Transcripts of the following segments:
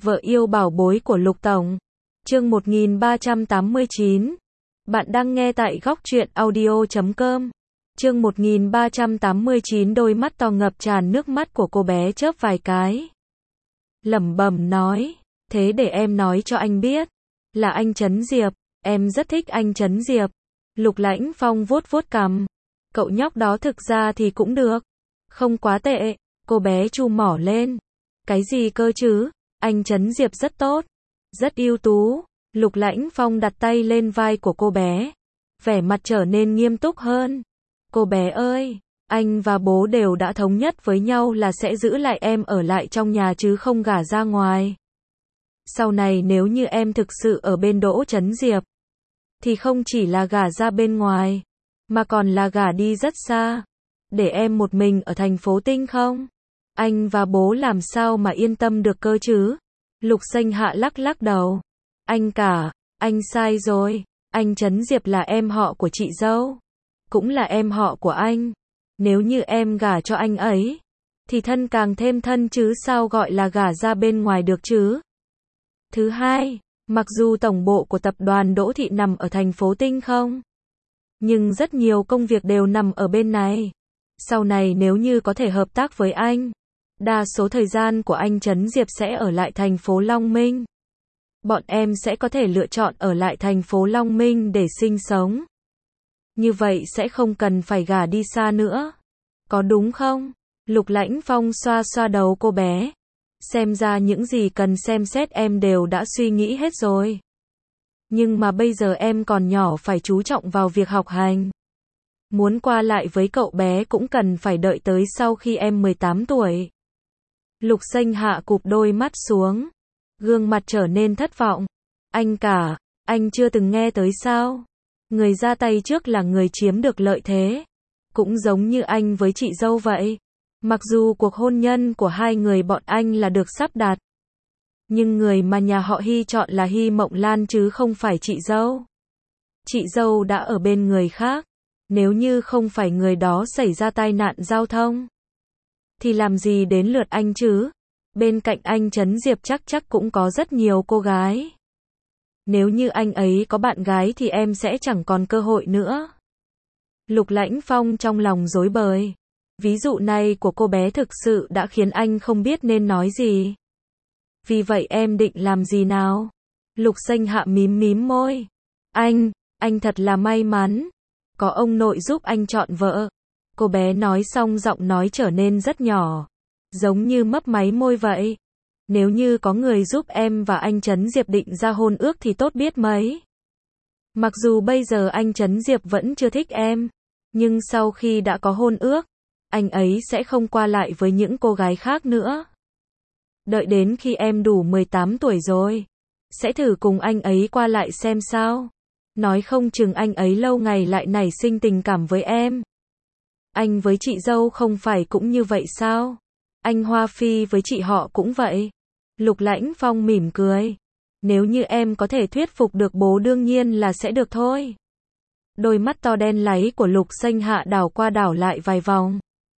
Vợ yêu bảo bối của Lục Tổng. Chương 1389. Bạn đang nghe tại góc truyện audio.com. Chương 1389. Đôi mắt to ngập tràn nước mắt của cô bé chớp vài cái. Lẩm bẩm nói, thế để em nói cho anh biết, là anh Trấn Diệp, em rất thích anh Trấn Diệp. Lục Lãnh Phong vuốt vuốt cằm. Cậu nhóc đó thực ra thì cũng được, không quá tệ. Cô bé chu mỏ lên. Cái gì cơ chứ? Anh Trấn Diệp rất tốt, rất ưu tú. Lục Lãnh Phong đặt tay lên vai của cô bé, vẻ mặt trở nên nghiêm túc hơn. Cô bé ơi, anh và bố đều đã thống nhất với nhau là sẽ giữ lại em ở lại trong nhà chứ không gả ra ngoài. Sau này nếu như em thực sự ở bên Đỗ Trấn Diệp, thì không chỉ là gả ra bên ngoài, mà còn là gả đi rất xa. Để em một mình ở thành phố Tinh không? Anh và bố làm sao mà yên tâm được cơ chứ? Lục Xanh Hạ lắc lắc đầu. Anh cả, anh sai rồi. Anh Trấn Diệp là em họ của chị dâu, cũng là em họ của anh. Nếu như em gả cho anh ấy, thì thân càng thêm thân chứ sao gọi là gả ra bên ngoài được chứ? Thứ hai, mặc dù tổng bộ của tập đoàn Đỗ Thị nằm ở thành phố Tinh không, nhưng rất nhiều công việc đều nằm ở bên này. Sau này nếu như có thể hợp tác với anh, đa số thời gian của anh Trấn Diệp sẽ ở lại thành phố Long Minh. Bọn em sẽ có thể lựa chọn ở lại thành phố Long Minh để sinh sống. Như vậy sẽ không cần phải gả đi xa nữa. Có đúng không? Lục Lãnh Phong xoa xoa đầu cô bé. Xem ra những gì cần xem xét em đều đã suy nghĩ hết rồi. Nhưng mà bây giờ em còn nhỏ, phải chú trọng vào việc học hành. Muốn qua lại với cậu bé cũng cần phải đợi tới sau khi em 18 tuổi. Lục Xanh Hạ cụp đôi mắt xuống, gương mặt trở nên thất vọng. Anh cả, anh chưa từng nghe tới sao? Người ra tay trước là người chiếm được lợi thế. Cũng giống như anh với chị dâu vậy. Mặc dù cuộc hôn nhân của hai người bọn anh là được sắp đặt, nhưng người mà nhà họ Hy chọn là Hy Mộng Lan chứ không phải chị dâu. Chị dâu đã ở bên người khác. Nếu như không phải người đó xảy ra tai nạn giao thông, thì làm gì đến lượt anh chứ? Bên cạnh anh Trấn Diệp chắc cũng có rất nhiều cô gái. Nếu như anh ấy có bạn gái thì em sẽ chẳng còn cơ hội nữa. Lục Lãnh Phong trong lòng rối bời. Ví dụ này của cô bé thực sự đã khiến anh không biết nên nói gì. Vì vậy em định làm gì nào? Lục Xanh Hạ mím môi. Anh thật là may mắn. Có ông nội giúp anh chọn vợ. Cô bé nói xong giọng nói trở nên rất nhỏ, giống như mấp máy môi vậy. Nếu như có người giúp em và anh Trấn Diệp định ra hôn ước thì tốt biết mấy. Mặc dù bây giờ anh Trấn Diệp vẫn chưa thích em, nhưng sau khi đã có hôn ước, anh ấy sẽ không qua lại với những cô gái khác nữa. Đợi đến khi em đủ 18 tuổi rồi, sẽ thử cùng anh ấy qua lại xem sao. Nói không chừng anh ấy lâu ngày lại nảy sinh tình cảm với em. Anh với chị dâu không phải cũng như vậy sao? Anh Hoa Phi với chị họ cũng vậy. Lục Lãnh Phong mỉm cười. Nếu như em có thể thuyết phục được bố đương nhiên là sẽ được thôi. Đôi mắt to đen láy của Lục Xanh Hạ đảo qua đảo lại vài vòng.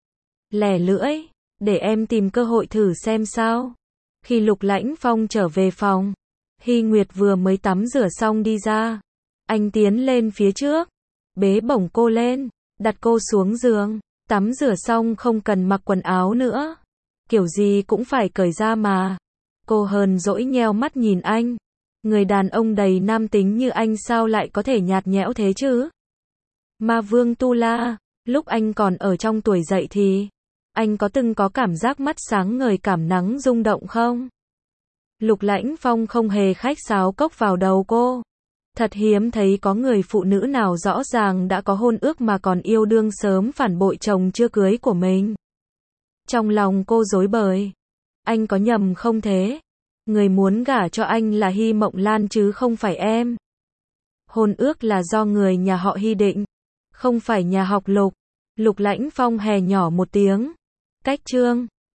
Lẻ lưỡi, để em tìm cơ hội thử xem sao. Khi Lục Lãnh Phong trở về phòng, Hy Nguyệt vừa mới tắm rửa xong đi ra. Anh tiến lên phía trước, bế bổng cô lên, đặt cô xuống giường. Tắm rửa xong không cần mặc quần áo nữa, kiểu gì cũng phải cởi ra mà. Cô hờn dỗi nheo mắt nhìn anh. Người đàn ông đầy nam tính như anh sao lại có thể nhạt nhẽo thế chứ? Ma Vương Tu La, lúc anh còn ở trong tuổi dậy thì, anh có từng có cảm giác mắt sáng ngời cảm nắng rung động không? Lục Lãnh Phong không hề khách sáo cốc vào đầu cô. Thật hiếm thấy có người phụ nữ nào rõ ràng đã có hôn ước mà còn yêu đương sớm phản bội chồng chưa cưới của mình. Trong lòng cô rối bời. Anh có nhầm không thế? Người muốn gả cho anh là Hy Mộng Lan chứ không phải em. Hôn ước là do người nhà họ Hy định, không phải nhà họ Lục. Lục Lãnh Phong hè nhỏ một tiếng. Cách chương